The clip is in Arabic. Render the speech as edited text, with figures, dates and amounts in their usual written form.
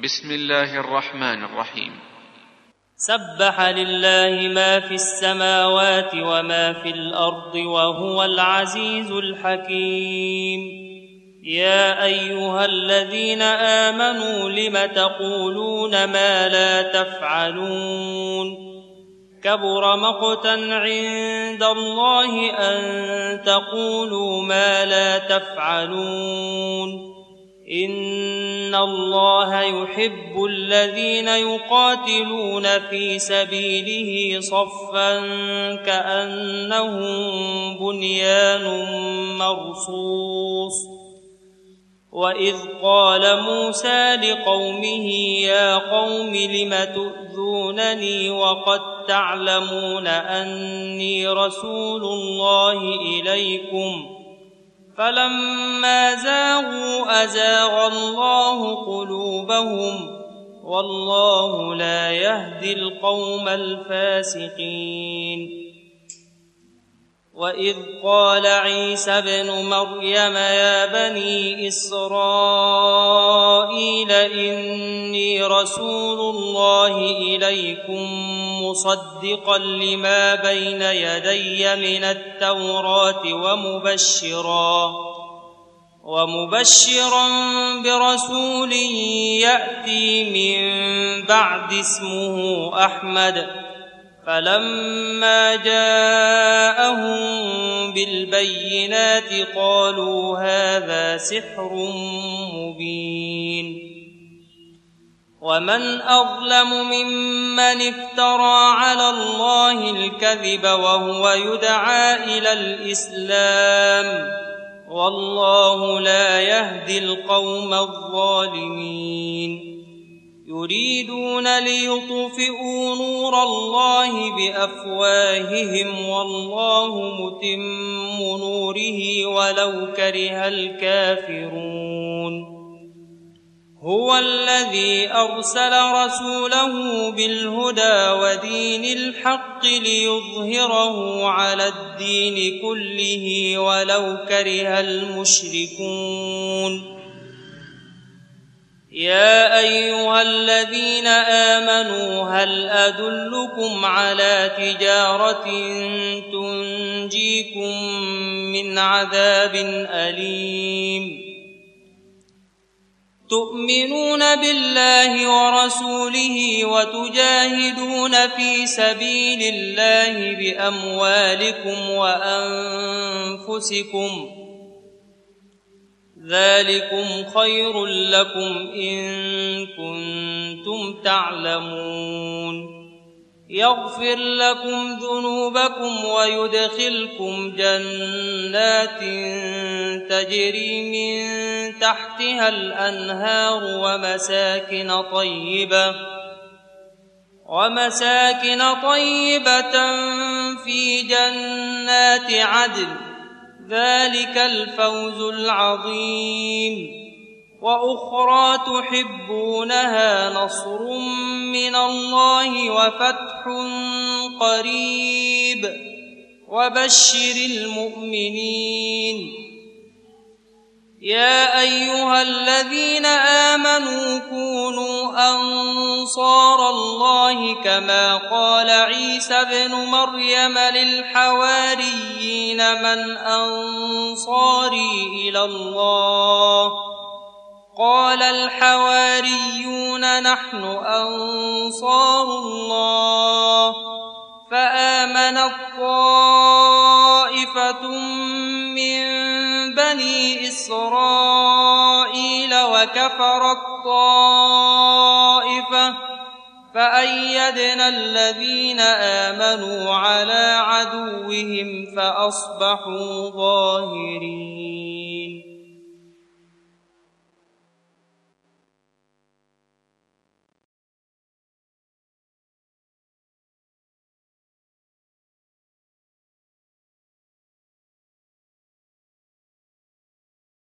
بسم الله الرحمن الرحيم. سبح لله ما في السماوات وما في الأرض وهو العزيز الحكيم. يا أيها الذين آمنوا لم تقولون ما لا تفعلون؟ كبر مقتا عند الله أن تقولوا ما لا تفعلون. إن الله يحب الذين يقاتلون في سبيله صفا كأنهم بنيان مرصوص. وإذ قال موسى لقومه يا قوم لم تؤذونني وقد تعلمون أني رسول الله إليكم؟ فلما زاغوا أزاغ الله قلوبهم والله لا يهدي القوم الفاسقين. وإذ قال عيسى ابن مريم يا بني إسرائيل إني رسول الله إليكم مصدقا لما بين يدي من التوراة ومبشرا برسول يأتي من بعد اسمه أحمد. فلما جاءهم بالبينات قالوا هذا سحر مبين. ومن أظلم ممن افترى على الله الكذب وهو يدعى إلى الإسلام والله لا يهدي القوم الظالمين. يريدون ليطفئوا نور الله بأفواههم والله متم نوره ولو كره الكافرون. هو الذي أرسل رسوله بالهدى ودين الحق ليظهره على الدين كله ولو كره المشركون. يا أيها الذين آمنوا هل أدلكم على تجارة تنجيكم من عذاب أليم؟ تؤمنون بالله ورسوله وتجاهدون في سبيل الله بأموالكم وأنفسكم ذلكم خير لكم إن كنتم تعلمون. يغفر لكم ذنوبكم ويدخلكم جنات تجري من تحتها الأنهار ومساكن طيبة في جنات عدن ذلك الفوز العظيم. وأخرى تحبونها نصر من الله وفتح قريب وبشر المؤمنين. يا أيها الذين آمنوا كونوا أنصار الله كما قال عيسى ابن مريم للحواريين من أنصاري إلى الله؟ قال الحواريون نحن أنصار الله. فآمنت طائفة من بني إسرائيل وكفرت طائفة فأيدنا الذين آمنوا على عدوهم فأصبحوا ظاهرين.